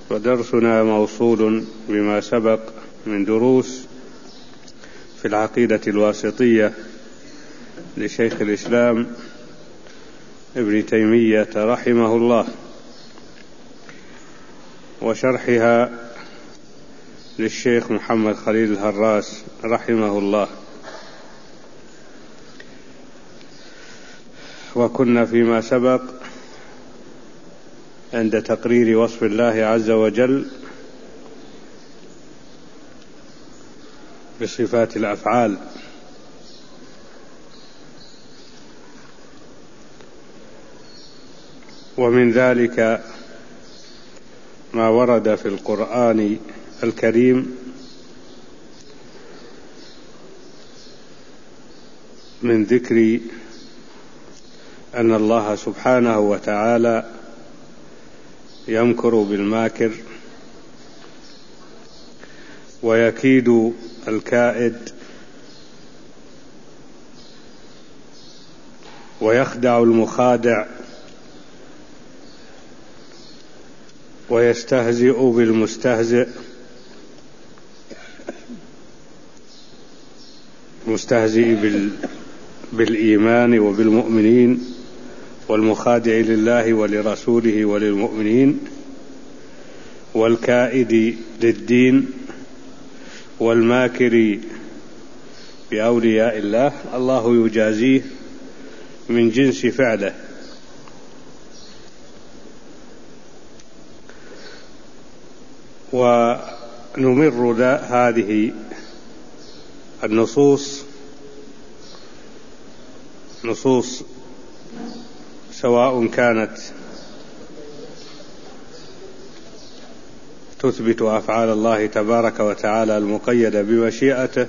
ودرسنا موصول بما سبق من دروس في العقيدة الواسطية لشيخ الإسلام ابن تيمية رحمه الله، وشرحها للشيخ محمد خليل الهراس رحمه الله. وكنا فيما سبق عند تقرير وصف الله عز وجل بصفات الأفعال، ومن ذلك ما ورد في القرآن الكريم من ذكر أن الله سبحانه وتعالى يمكر بالماكر ويكيد الكائد ويخدع المخادع ويستهزئ بالمستهزئ، مستهزئ بالإيمان وبالمؤمنين، والمخادع لله ولرسوله وللمؤمنين، والكائد للدين، والماكر بأولياء الله. الله يجازيه من جنس فعله. ونمر هذه النصوص سواء كانت تثبت أفعال الله تبارك وتعالى المقيدة بمشيئته،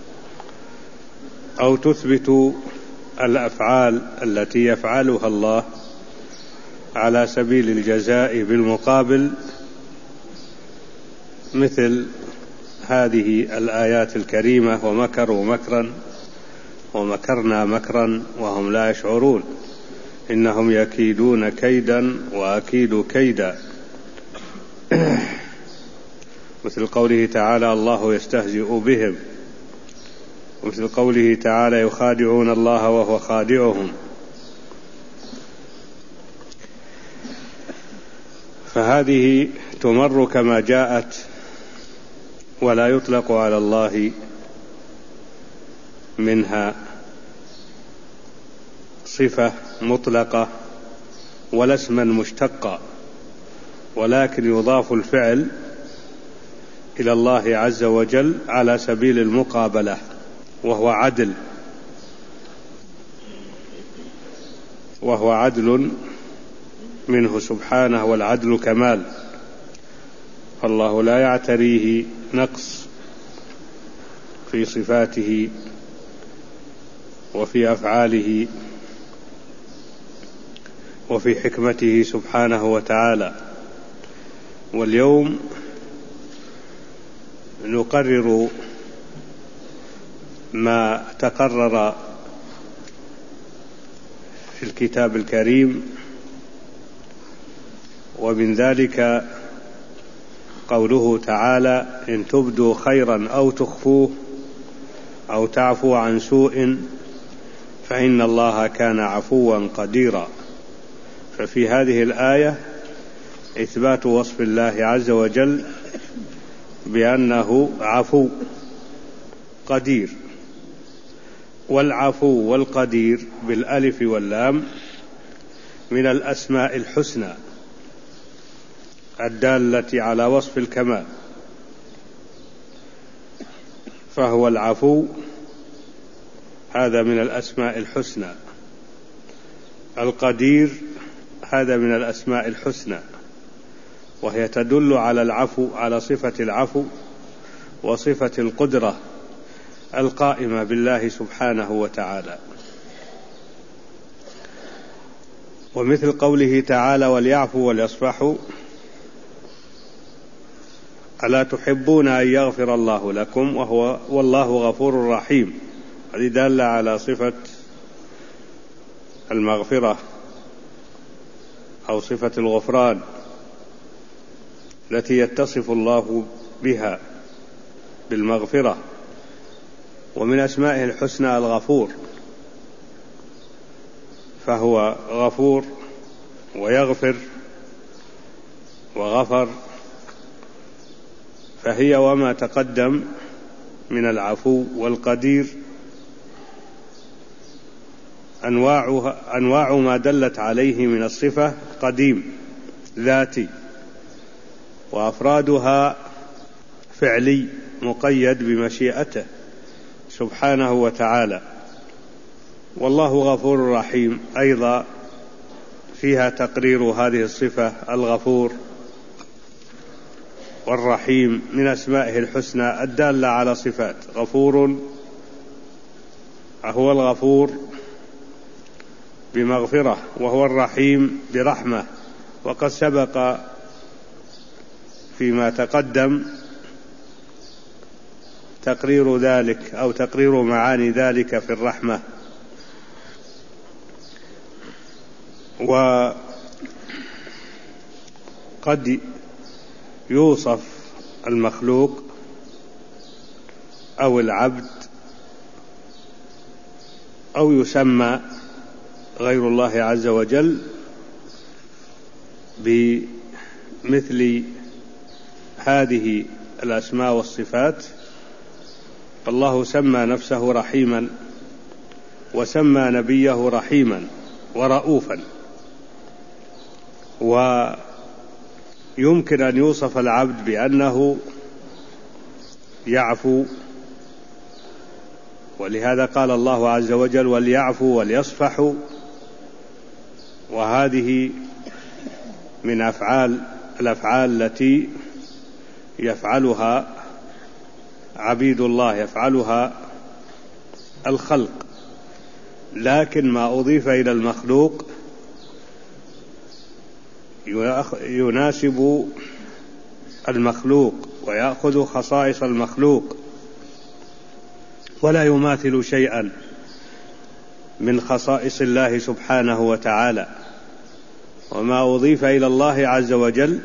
أو تثبت الأفعال التي يفعلها الله على سبيل الجزاء بالمقابل، مثل هذه الآيات الكريمة: ومكروا مكرا ومكرنا مكرا وهم لا يشعرون إنهم يكيدون كيدا وأكيد كيدا، مثل قوله تعالى: الله يستهزئ بهم، ومثل قوله تعالى: يخادعون الله وهو خادعهم. فهذه تمر كما جاءت، ولا يطلق على الله منها صفة مطلقة ولا اسما مشتقا، ولكن يضاف الفعل إلى الله عز وجل على سبيل المقابلة، وهو عدل منه سبحانه، والعدل كمال، فالله لا يعتريه نقص في صفاته وفي أفعاله وفي حكمته سبحانه وتعالى. واليوم نقرر ما تقرر في الكتاب الكريم، ومن ذلك قوله تعالى: إن تبدوا خيرا أو تخفوه أو تعفو عن سوء فإن الله كان عفوا قديرا. ففي هذه الآية إثبات وصف الله عز وجل بأنه عفو قدير، والعفو والقدير بالألف واللام من الأسماء الحسنى الدالة على وصف الكمال، فهو العفو، هذا من الأسماء الحسنى. القدير هذا من الأسماء الحسنى، وهي تدل على العفو، على صفة العفو وصفة القدرة القائمة بالله سبحانه وتعالى. ومثل قوله تعالى: وليعفوا وليصفحوا ألا تحبون أن يغفر الله لكم والله غفور رحيم. هذه دالة على صفة المغفرة أو صفة الغفران. التي يتصف الله بها بالمغفرة. ومن أسمائه الحسنى الغفور، فهو غفور ويغفر وغفر، فهي وما تقدم من العفو والقدير أنواع ما دلت عليه من الصفة قديم ذاتي، وأفرادها فعلي مقيد بمشيئته سبحانه وتعالى. والله غفور رحيم أيضا فيها تقرير هذه الصفة الغفور والرحيم من أسمائه الحسنى الدالة على صفات. غفور هو الغفور بمغفرة، وهو الرحيم برحمة، وقد سبق فيما تقدم تقرير ذلك أو تقرير معاني ذلك في الرحمة. وقد يوصف المخلوق أو العبد أو يسمى غير الله عز وجل بمثل هذه الأسماء والصفات. فالله سمى نفسه رحيما، وسمى نبيه رحيما ورؤوفا. ويمكن أن يوصف العبد بأنه يعفو، ولهذا قال الله عز وجل وليعفوا وليصفحوا، وهذه من الأفعال التي يفعلها عبيد الله، يفعلها الخلق. لكن ما أضيف إلى المخلوق يناسب المخلوق ويأخذ خصائص المخلوق، ولا يماثل شيئا من خصائص الله سبحانه وتعالى. وما أضيف إلى الله عز وجل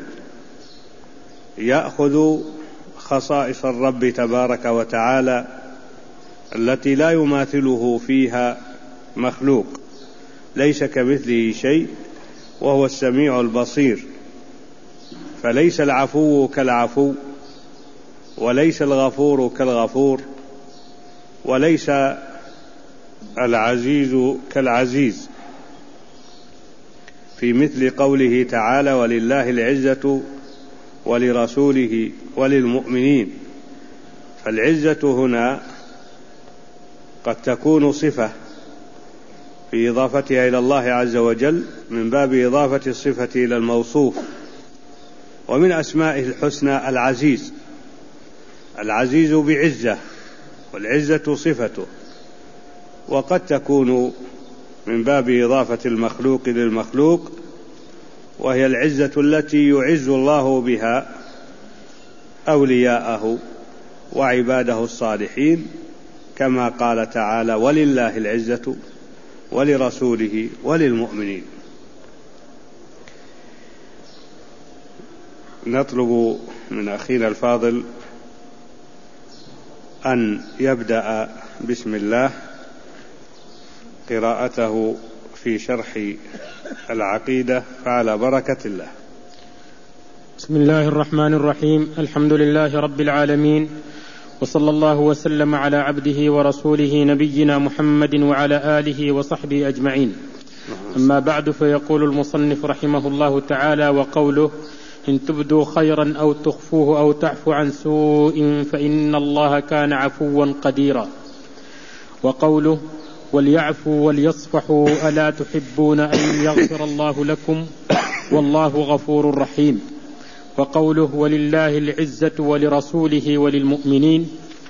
يأخذ خصائص الرب تبارك وتعالى التي لا يماثله فيها مخلوق، ليس كمثله شيء وهو السميع البصير. فليس العفو كالعفو، وليس الغفور كالغفور، وليس العزيز كالعزيز، في مثل قوله تعالى ولله العزة ولرسوله وللمؤمنين. فالعزة هنا قد تكون صفة في إضافتها إلى الله عز وجل من باب إضافة الصفة إلى الموصوف. ومن أسمائه الحسنى العزيز، العزيز بعزة، والعزة صفته. وقد تكون من باب إضافة المخلوق للمخلوق، وهي العزة التي يعز الله بها أولياءه وعباده الصالحين، كما قال تعالى ولله العزة ولرسوله وللمؤمنين. نطلب من أخينا الفاضل أن يبدأ بسم الله قراءته في شرح العقيدة، فعلى بركة الله. بسم الله الرحمن الرحيم. الحمد لله رب العالمين، وصلى الله وسلم على عبده ورسوله نبينا محمد وعلى آله وصحبه أجمعين. أما بعد، فيقول المصنف رحمه الله تعالى: وقوله إن تبدوا خيرا أو تخفوه أو تعفو عن سوء فإن الله كان عفوا قديرا. وقوله وليعفوا وليصفحوا ألا تحبون أن يغفر الله لكم والله غفور رحيم. وقوله ولله العزة ولرسوله وللمؤمنين.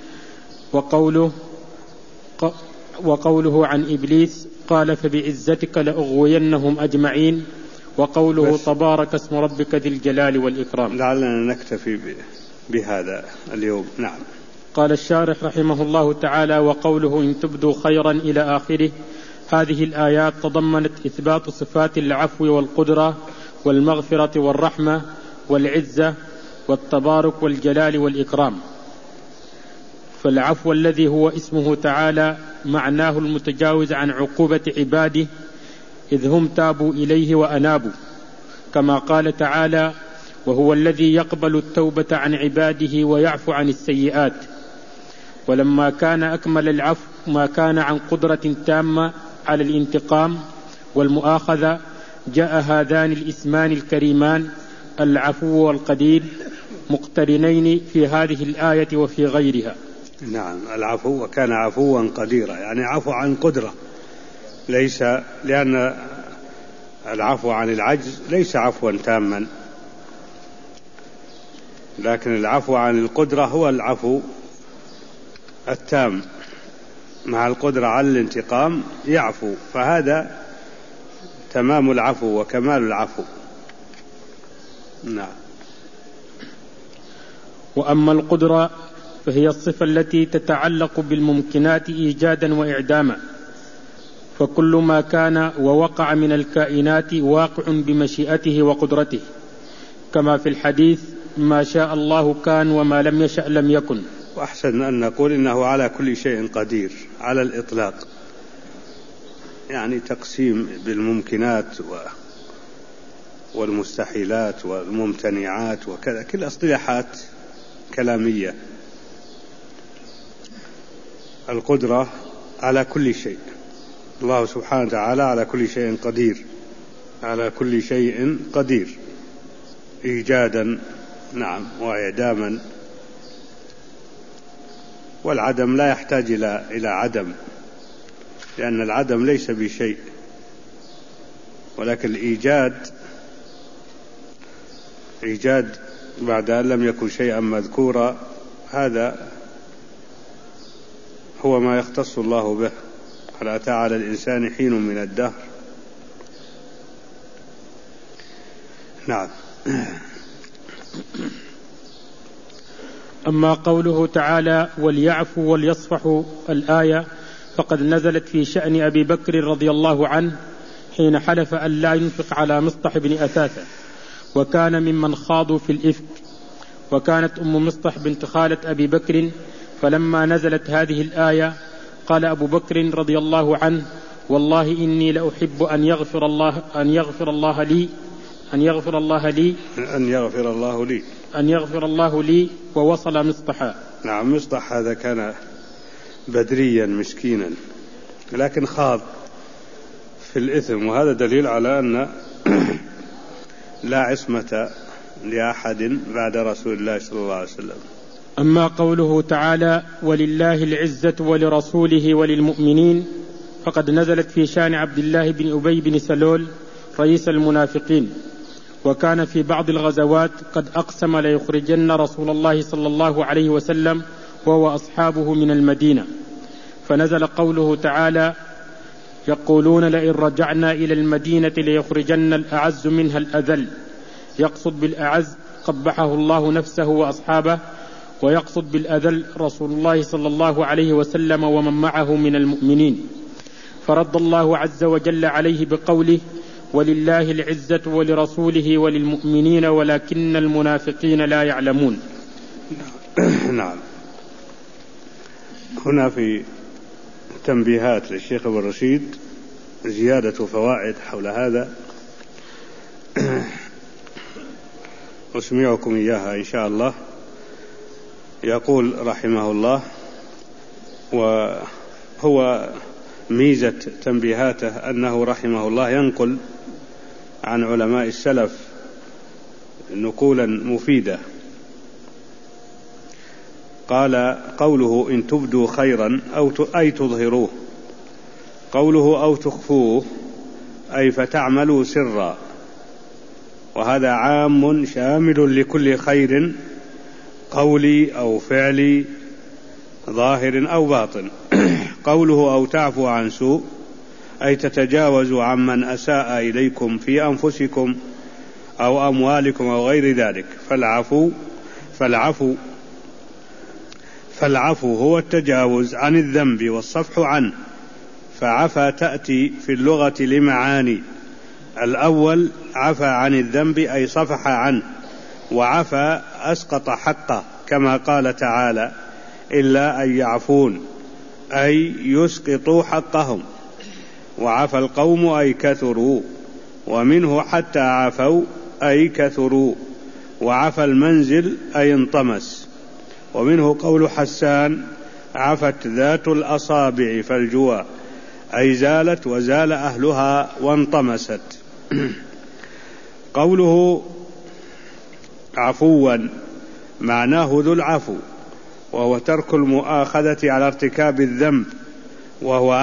وقوله عن إبليس قال فبعزتك لأغوينهم أجمعين. وقوله تبارك اسم ربك ذي الجلال والإكرام. لعلنا نكتفي بهذا اليوم. نعم. قال الشارح رحمه الله تعالى: وقوله إن تبدوا خيرا إلى آخره. هذه الآيات تضمنت إثبات صفات العفو والقدرة والمغفرة والرحمة والعزة والتبارك والجلال والإكرام. فالعفو الذي هو اسمه تعالى معناه المتجاوز عن عقوبة عباده إذ هم تابوا إليه وأنابوا، كما قال تعالى: وهو الذي يقبل التوبة عن عباده ويعفو عن السيئات. ولما كان أكمل العفو ما كان عن قدرة تامة على الانتقام والمؤاخذة، جاء هذان الاسمان الكريمان العفو والقدير مقترنين في هذه الآية وفي غيرها. نعم، العفو وكان عفوا قديرا، يعني عفو عن قدرة، ليس لأن العفو عن العجز ليس عفوا تاما، لكن العفو عن القدرة هو العفو التام، مع القدرة على الانتقام يعفو، فهذا تمام العفو وكمال العفو. نعم. وأما القدرة فهي الصفة التي تتعلق بالممكنات إيجادا وإعداما، فكل ما كان ووقع من الكائنات واقع بمشيئته وقدرته، كما في الحديث: ما شاء الله كان وما لم يشأ لم يكن. وأحسن أن نقول إنه على كل شيء قدير على الإطلاق، يعني تقسيم بالممكنات والمستحيلات والممتنعات وكذا، كل اصطلاحات كلامية. القدرة على كل شيء، الله سبحانه وتعالى على كل شيء قدير، على كل شيء قدير إيجادا نعم وإعداما. والعدم لا يحتاج إلى عدم، لأن العدم ليس بشيء، ولكن الإيجاد إيجاد بعد أن لم يكن شيئا مذكورا، هذا هو ما يختص الله به. هل أتى على الإنسان حين من الدهر. نعم. أما قوله تعالى: وليعفوا وليصفحوا، الآية فقد نزلت في شأن أبي بكر رضي الله عنه حين حلف أن لا ينفق على مصطح بن أثاثة، وكان ممن خاضوا في الإفك. وكانت أم مصطح بنت خالة أبي بكر، فلما نزلت هذه الآية قال أبو بكر رضي الله عنه: والله إني لأحب أن يغفر الله لي ووصل مصطحا. نعم، مصطح هذا كان بدريا مسكينا، لكن خاض في الإثم، وهذا دليل على أن لا عصمة لأحد بعد رسول الله صلى الله عليه وسلم. أما قوله تعالى: ولله العزة ولرسوله وللمؤمنين، فقد نزلت في شان عبد الله بن أبي بن سلول رئيس المنافقين، وكان في بعض الغزوات قد أقسم ليخرجن رسول الله صلى الله عليه وسلم وهو أصحابه من المدينة، فنزل قوله تعالى: يقولون لئن رجعنا إلى المدينة ليخرجن الأعز منها الأذل، يقصد بالأعز قبحه الله نفسه وأصحابه، ويقصد بالأذل رسول الله صلى الله عليه وسلم ومن معه من المؤمنين. فرد الله عز وجل عليه بقوله: ولله العزة ولرسوله وللمؤمنين ولكن المنافقين لا يعلمون. نعم. هنا في تنبيهات للشيخ ابن رشيد، زيادة فوائد حول هذا أسمعكم إياها إن شاء الله. يقول رحمه الله: وهو ميزة تنبيهاته أنه رحمه الله ينقل عن علماء السلف نقولا مفيدة. قال: قوله إن تبدوا خيرا أي تظهروه، قوله أو تخفوه أي فتعملوا سرا، وهذا عام شامل لكل خير قولي أو فعلي ظاهر أو باطن. قوله أو تعفو عن سوء أي تتجاوزوا عمن أساء إليكم في أنفسكم أو أموالكم أو غير ذلك. فالعفو هو التجاوز عن الذنب والصفح عنه. فعفا تأتي في اللغة لمعاني: الأول عفا عن الذنب أي صفح عنه، وعفى أسقط حقه كما قال تعالى إلا أن يعفون أي يسقطوا حقهم. وعفى القوم أي كثروا، ومنه حتى عفوا أي كثروا. وعفى المنزل أي انطمس. ومنه قول حسان عفت ذات الأصابع فالجوى أي زالت وزال أهلها وانطمست. قوله عفوا معناه ذو العفو، وهو ترك المؤاخذة على ارتكاب الذنب، وهو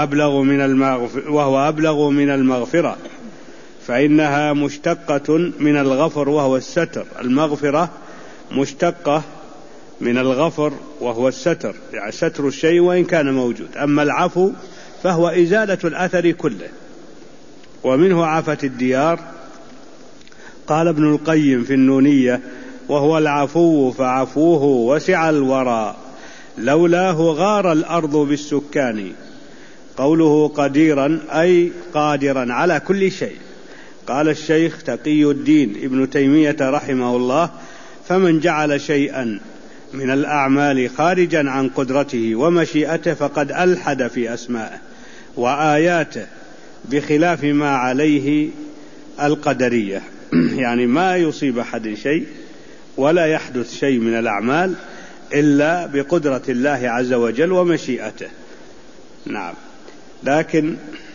أبلغ من المغفرة، فإنها مشتقة من الغفر وهو الستر. المغفرة مشتقة من الغفر وهو الستر، يعني ستر الشيء وإن كان موجود. أما العفو فهو إزالة الأثر كله. ومنه عفت الديار. قال ابن القيم في النونية وهو العفو فعفوه وسع الورى لولاه غار الأرض بالسكان. قوله قديرا أي قادرا على كل شيء. قال الشيخ تقي الدين ابن تيمية رحمه الله فمن جعل شيئا من الأعمال خارجا عن قدرته ومشيئته فقد ألحد في أسمائه وآياته بخلاف ما عليه القدرية. يعني ما يصيب أحد شيء ولا يحدث شيء من الأعمال إلا بقدرة الله عز وجل ومشيئته. نعم، لكن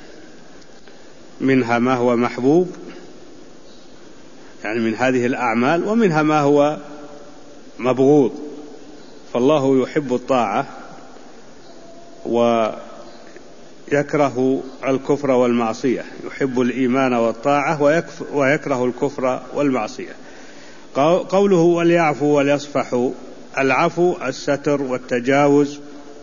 منها ما هو محبوب يعني من هذه الأعمال، ومنها ما هو مبغوض. فالله يحب الطاعة ويكره الكفر والمعصية، يحب الإيمان والطاعة ويكره الكفر والمعصية. قوله وليعفوا وليصفحوا، العفو الستر والتجاوز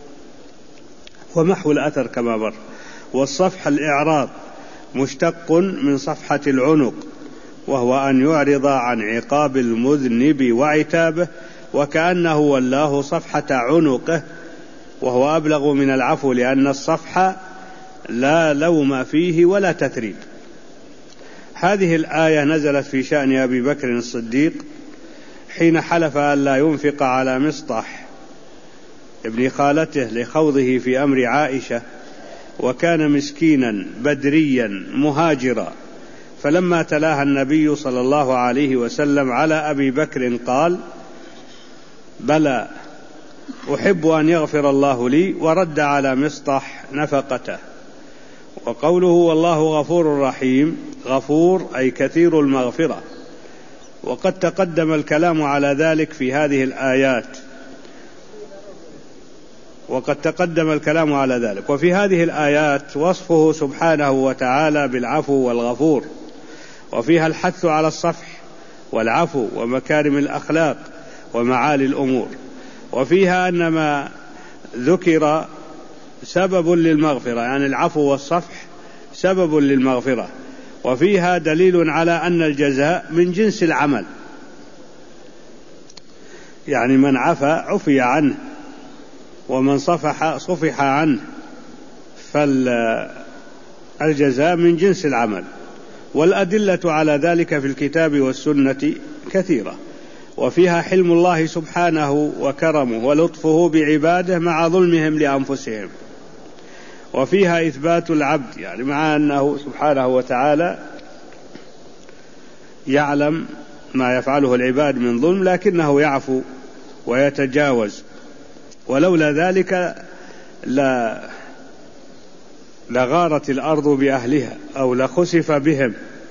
ومحو الأثر كما مر. والصفح الإعراض مشتق من صفحة العنق، وهو أن يعرض عن عقاب المذنب وعتابه، وكأنه ولاه صفحة عنقه، وهو أبلغ من العفو لأن الصفح لا لوم فيه ولا تثريب. هذه الآية نزلت في شأن أبي بكر الصديق حين حلف أن لا ينفق على مصطح ابن خالته لخوضه في أمر عائشة، وكان مسكينا بدريا مهاجرا. فلما تلاها النبي صلى الله عليه وسلم على أبي بكر قال بلى أحب أن يغفر الله لي، ورد على مصطح نفقته. وقوله والله غفور رحيم، غفور أي كثير المغفرة، وقد تقدم الكلام على ذلك في هذه الآيات، وفي هذه الآيات وصفه سبحانه وتعالى بالعفو والغفور، وفيها الحث على الصفح والعفو ومكارم الأخلاق ومعالي الأمور، وفيها أن ما ذكر سبب للمغفرة، يعني العفو والصفح سبب للمغفرة، وفيها دليل على أن الجزاء من جنس العمل، يعني من عفا عفي عنه ومن صفح عنه، فالجزاء من جنس العمل. والأدلة على ذلك في الكتاب والسنة كثيرة، وفيها حلم الله سبحانه وكرمه ولطفه بعباده مع ظلمهم لأنفسهم، وفيها إثبات العبد، يعني مع أنه سبحانه وتعالى يعلم ما يفعله العباد من ظلم لكنه يعفو ويتجاوز، ولولا ذلك لغارت الأرض بأهلها أو لخسف بهم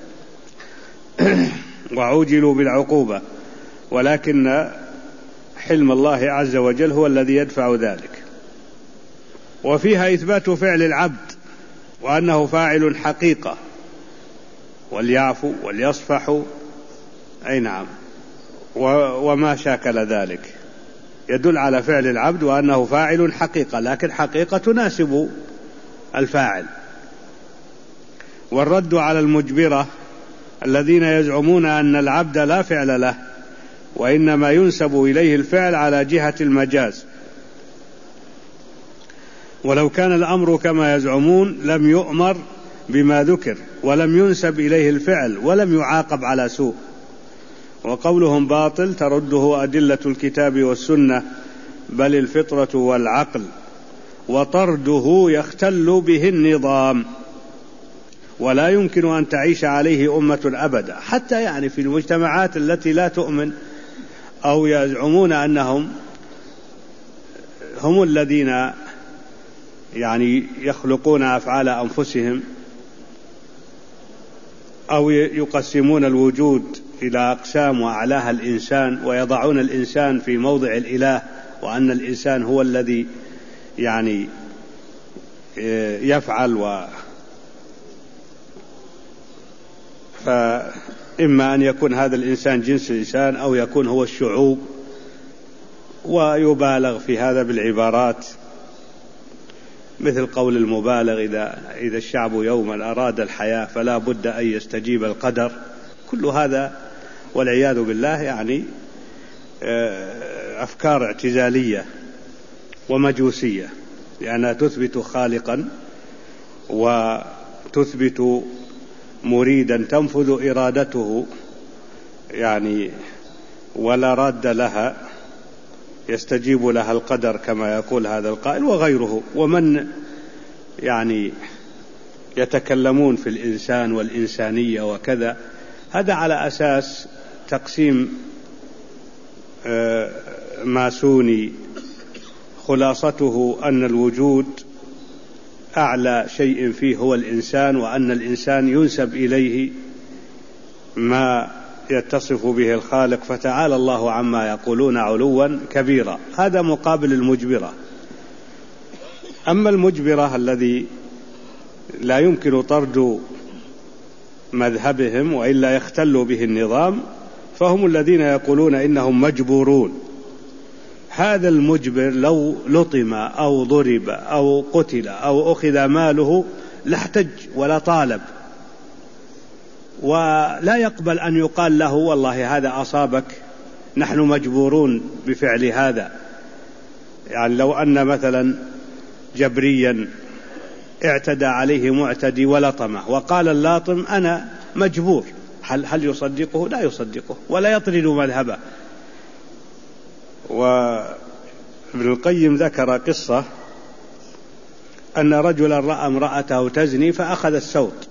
وعوجلوا بالعقوبة، ولكن حلم الله عز وجل هو الذي يدفع ذلك. وفيها إثبات فعل العبد وأنه فاعل حقيقة، وليعفوا وليصفحوا، أي نعم، وما شاكل ذلك يدل على فعل العبد وأنه فاعل حقيقة، لكن حقيقة تناسب الفاعل. والرد على المجبرة الذين يزعمون أن العبد لا فعل له، وإنما ينسب إليه الفعل على جهة المجاز، ولو كان الأمر كما يزعمون لم يؤمر بما ذكر ولم ينسب إليه الفعل ولم يعاقب على سوء. وقولهم باطل ترده أدلة الكتاب والسنة بل الفطرة والعقل، وطرده يختل به النظام، ولا يمكن أن تعيش عليه أمة أبدا. حتى يعني في المجتمعات التي لا تؤمن أو يزعمون أنهم هم الذين يعني يخلقون أفعال أنفسهم أو يقسمون الوجود إلى أقسام وأعلاها الإنسان، ويضعون الإنسان في موضع الإله، وأن الإنسان هو الذي يعني يفعل فإما أن يكون هذا الإنسان جنس الإنسان أو يكون هو الشعوب، ويبالغ في هذا بالعبارات مثل قول المبالغ إذا الشعب يوما أراد الحياة فلا بد أن يستجيب القدر. كل هذا والعياذ بالله يعني أفكار اعتزالية ومجوسية، لأنها تثبت خالقا وتثبت مريدا تنفذ إرادته يعني ولا راد لها، يستجيب لها القدر كما يقول هذا القائل وغيره. ومن يعني يتكلمون في الإنسان والإنسانية وكذا، هذا على أساس تقسيم ماسوني خلاصته أن الوجود أعلى شيء فيه هو الإنسان، وأن الإنسان ينسب إليه ما يتصف به الخالق، فتعالى الله عما يقولون علوا كبيرا. هذا مقابل المجبرة. أما المجبرة الذي لا يمكن طرد مذهبهم وإلا يختل به النظام، فهم الذين يقولون إنهم مجبورون. هذا المجبر لو لطم أو ضرب أو قتل أو أخذ ماله لاحتج ولا طالب، ولا يقبل أن يقال له والله هذا أصابك نحن مجبورون بفعل هذا. يعني لو أن مثلا جبريا اعتدى عليه معتدي ولطمه وقال اللاطم أنا مجبور، هل يصدقه؟ لا يصدقه ولا يطرد مذهبه. وابن القيم ذكر قصة أن رجلا رأى امرأته تزني فأخذ السوط،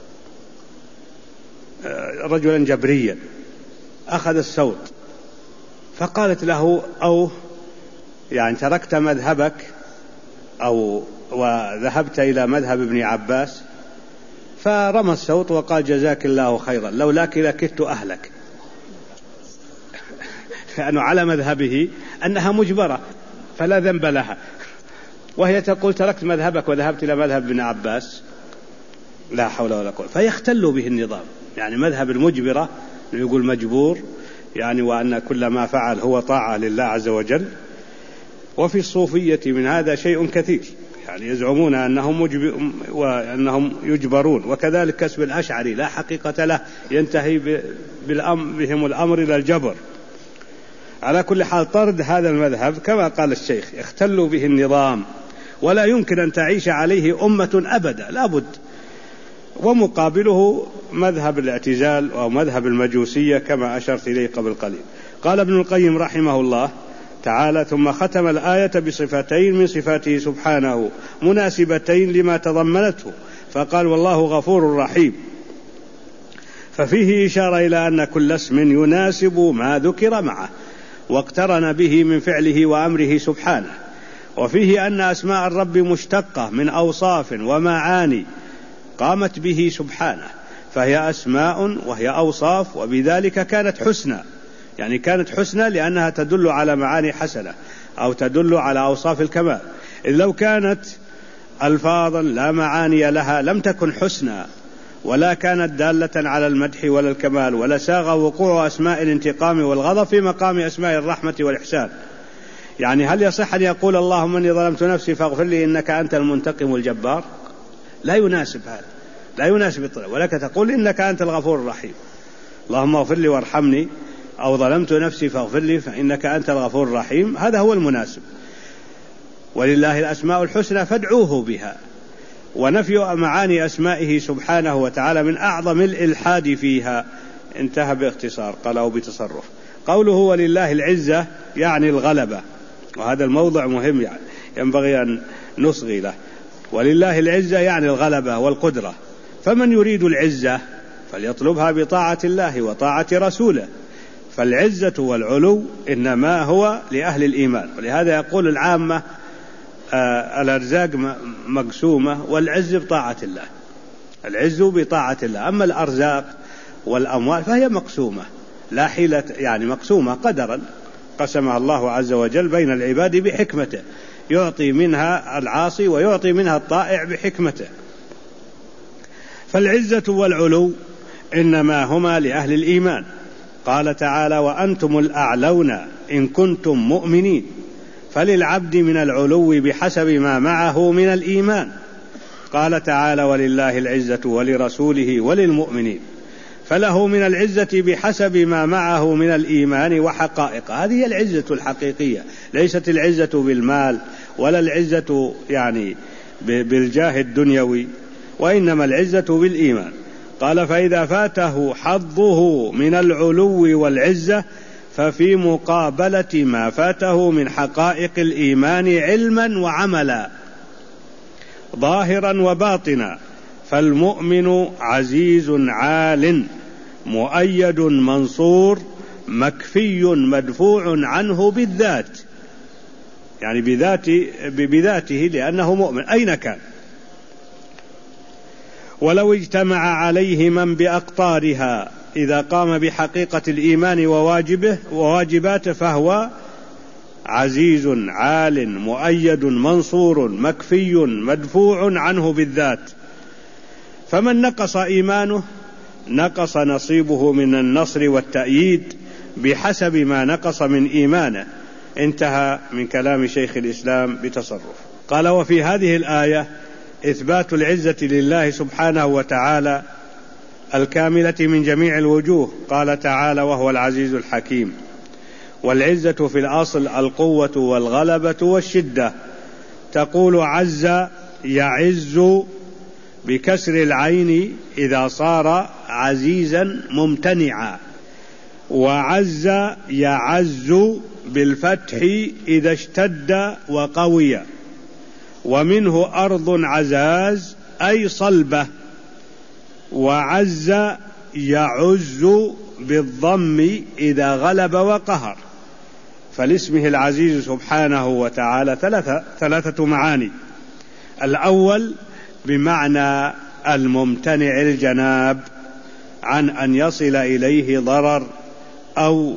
رجلا جبريا أخذ السوط، فقالت له أو يعني تركت مذهبك أو وذهبت إلى مذهب ابن عباس، فرمى السوط وقال جزاك الله خيرا لولاك لكدت أهلك، لأنه على مذهبه أنها مجبرة فلا ذنب لها، وهي تقول تركت مذهبك وذهبت إلى مذهب ابن عباس. لا حول ولا قوة. فيختل به النظام. يعني مذهب المجبرة يقول مجبور يعني وأن كل ما فعل هو طاعة لله عز وجل. وفي الصوفية من هذا شيء كثير، يعني يزعمون أنهم يجبرون. وكذلك كسب الأشعري لا حقيقة له، ينتهي بهم الأمر إلى الجبر. على كل حال طرد هذا المذهب كما قال الشيخ يختل به النظام، ولا يمكن أن تعيش عليه أمة أبدا، لا بد. ومقابله مذهب الاعتزال أو مذهب المجوسية كما أشرت إليه قبل قليل. قال ابن القيم رحمه الله تعالى: ثم ختم الآية بصفتين من صفاته سبحانه مناسبتين لما تضمنته، فقال: والله غفور رحيم. ففيه إشارة إلى أن كل اسم يناسب ما ذكر معه واقترن به من فعله وأمره سبحانه. وفيه أن أسماء الرب مشتقة من أوصاف ومعاني قامت به سبحانه، فهي أسماء وهي أوصاف، وبذلك كانت حسنى. يعني كانت حسنى لأنها تدل على معاني حسنة أو تدل على أوصاف الكمال. إذ لو كانت ألفاظا لا معاني لها لم تكن حسنى ولا كانت دالة على المدح ولا الكمال، ولا ساغ وقوع أسماء الانتقام والغضب في مقام أسماء الرحمة والإحسان. يعني هل يصح أن يقول اللهم إني ظلمت نفسي فاغفر لي إنك أنت المنتقم الجبار؟ لا يناسب هذا، لا يناسب الطلب. ولك تقول إنك أنت الغفور الرحيم، اللهم اغفر لي وارحمني، أو ظلمت نفسي فاغفر لي فإنك أنت الغفور الرحيم. هذا هو المناسب. ولله الأسماء الحسنى فادعوه بها. ونفي معاني أسمائه سبحانه وتعالى من أعظم الإلحاد فيها، انتهى باختصار، قاله بتصرف. قوله ولله العزة يعني الغلبة، وهذا الموضع مهم يعني ينبغي أن نصغي له. ولله العزة يعني الغلبة والقدرة، فمن يريد العزة فليطلبها بطاعة الله وطاعة رسوله، فالعزة والعلو إنما هو لأهل الإيمان. ولهذا يقول العامة الأرزاق مقسومة والعز بطاعة الله، العز بطاعة الله، أما الأرزاق والأموال فهي مقسومة لا حيلة، يعني مقسومة قدرا قسمها الله عز وجل بين العباد بحكمته، يعطي منها العاصي ويعطي منها الطائع بحكمته. فالعزة والعلو إنما هما لأهل الإيمان. قال تعالى وأنتم الأعلون إن كنتم مؤمنين، فللعبد من العلو بحسب ما معه من الإيمان. قال تعالى ولله العزة ولرسوله وللمؤمنين، فله من العزة بحسب ما معه من الإيمان وحقائق. هذه هي العزة الحقيقية، ليست العزة بالمال ولا العزة يعني بالجاه الدنيوي، وإنما العزة بالإيمان. قال فإذا فاته حظه من العلو والعزة ففي مقابلة ما فاته من حقائق الإيمان علما وعملا ظاهرا وباطنا، فالمؤمن عزيز عال مؤيد منصور مكفي مدفوع عنه بالذات، يعني بذاته لأنه مؤمن أين كان. ولو اجتمع عليه من بأقطارها إذا قام بحقيقة الإيمان وواجباته فهو عزيز عال مؤيد منصور مكفي مدفوع عنه بالذات. فمن نقص إيمانه نقص نصيبه من النصر والتأييد بحسب ما نقص من إيمانه. انتهى من كلام شيخ الإسلام بتصرف. قال وفي هذه الآية إثبات العزة لله سبحانه وتعالى الكاملة من جميع الوجوه. قال تعالى وهو العزيز الحكيم. والعزة في الأصل القوة والغلبة والشدة. تقول عز يعز بكسر العين إذا صار عزيزا ممتنعا، وعز يعز بالفتح إذا اشتد وقوي. ومنه أرض عزاز أي صلبة. وعز يعز بالضم إذا غلب وقهر. فلاسمه العزيز سبحانه وتعالى ثلاثة معاني. الأول بمعنى الممتنع الجناب عن أن يصل إليه ضرر أو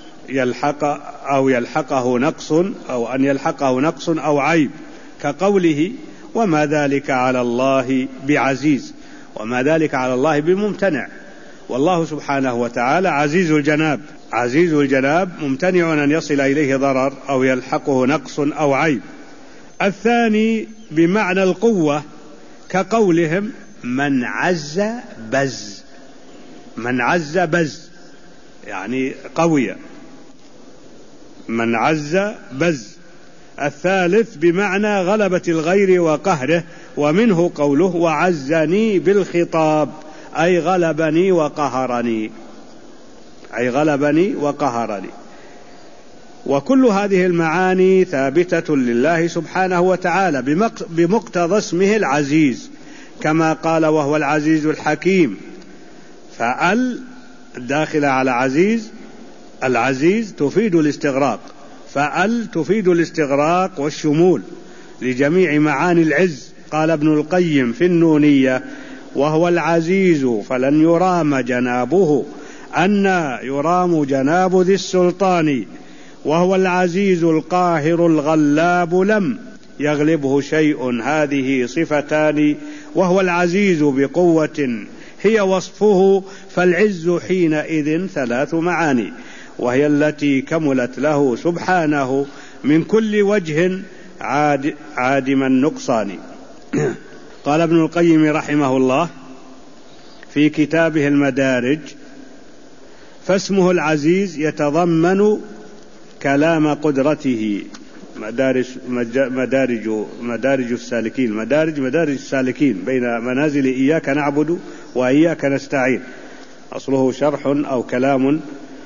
يلحقه نقص أو أن يلحقه نقص أو عيب، كقوله وما ذلك على الله بعزيز، وما ذلك على الله بممتنع. والله سبحانه وتعالى عزيز الجناب، عزيز الجناب ممتنع أن يصل إليه ضرر أو يلحقه نقص أو عيب. الثاني بمعنى القوة، كقولهم من عز بز، من عز بز يعني قوية، من عز بز. الثالث بمعنى غلبة الغير وقهره، ومنه قوله وعزني بالخطاب أي غلبني وقهرني، أي غلبني وقهرني. وكل هذه المعاني ثابتة لله سبحانه وتعالى بمقتضى اسمه العزيز، كما قال وهو العزيز الحكيم. فأل داخلة على عزيز، العزيز تفيد الاستغراق، فأل تفيد الاستغراق والشمول لجميع معاني العز. قال ابن القيم في النونية وهو العزيز فلن يرام جنابه أن يرام جناب ذي السلطان، وهو العزيز القاهر الغلاب لم يغلبه شيء، هذه صفتان. وهو العزيز بقوة هي وصفه، فالعز حينئذ ثلاث معاني، وهي التي كملت له سبحانه من كل وجه عادم النقصان. قال ابن القيم رحمه الله في كتابه المدارج فاسمه العزيز يتضمن كلام قدرته. مدارج السالكين، مدارج السالكين بين منازل إياك نعبد وإياك نستعين. أصله شرح أو كلام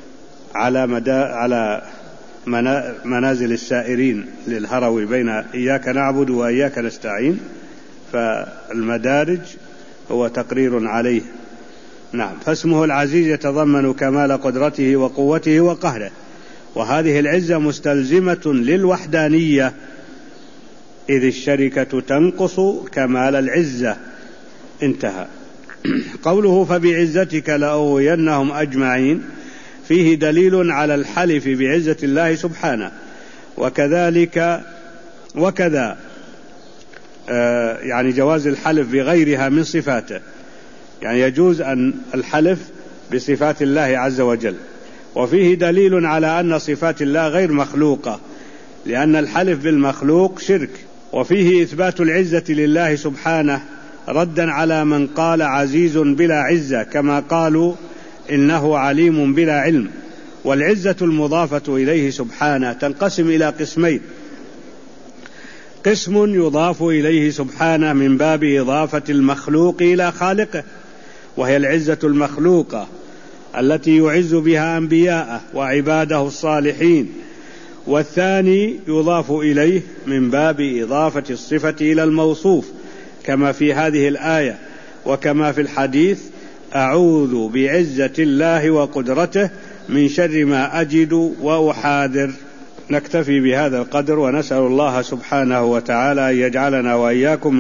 على منازل السائرين للهروي بين إياك نعبد وإياك نستعين، فالمدارج هو تقرير عليه. نعم. فاسمه العزيز يتضمن كمال قدرته وقوته وقهره، وهذه العزة مستلزمة للوحدانية، إذ الشركة تنقص كمال العزة. انتهى. قوله فبعزتك لأغوينهم أجمعين فيه دليل على الحلف بعزة الله سبحانه، وكذا يعني جواز الحلف بغيرها من صفاته، يعني يجوز أن الحلف بصفات الله عز وجل. وفيه دليل على أن صفات الله غير مخلوقة، لأن الحلف بالمخلوق شرك. وفيه إثبات العزة لله سبحانه ردا على من قال عزيز بلا عزة، كما قالوا إنه عليم بلا علم. والعزة المضافة إليه سبحانه تنقسم إلى قسمين: قسم يضاف إليه سبحانه من باب إضافة المخلوق إلى خالقه، وهي العزة المخلوقة التي يعز بها أنبياءه وعباده الصالحين. والثاني يضاف إليه من باب إضافة الصفة إلى الموصوف، كما في هذه الآية وكما في الحديث: أعوذ بعزة الله وقدرته من شر ما أجد وأحاذر. نكتفي بهذا القدر، ونسأل الله سبحانه وتعالى أن يجعلنا وإياكم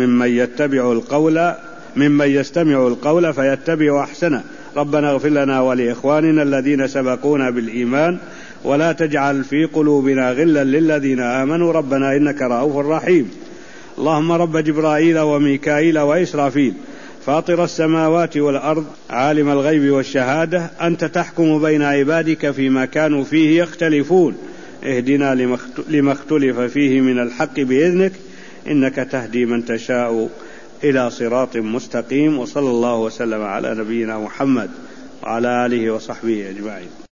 ممن يستمع القول فيتبع أحسنه. ربنا اغفر لنا ولإخواننا الذين سبقونا بالإيمان، ولا تجعل في قلوبنا غلا للذين آمنوا ربنا إنك رؤوف رحيم. اللهم رب جبرائيل وميكائيل وإسرافيل فاطر السماوات والأرض عالم الغيب والشهادة، أنت تحكم بين عبادك فيما كانوا فيه يختلفون، اهدنا لما اختلف فيه من الحق بإذنك، إنك تهدي من تشاء إلى صراط مستقيم. وصلى الله وسلم على نبينا محمد وعلى آله وصحبه أجمعين.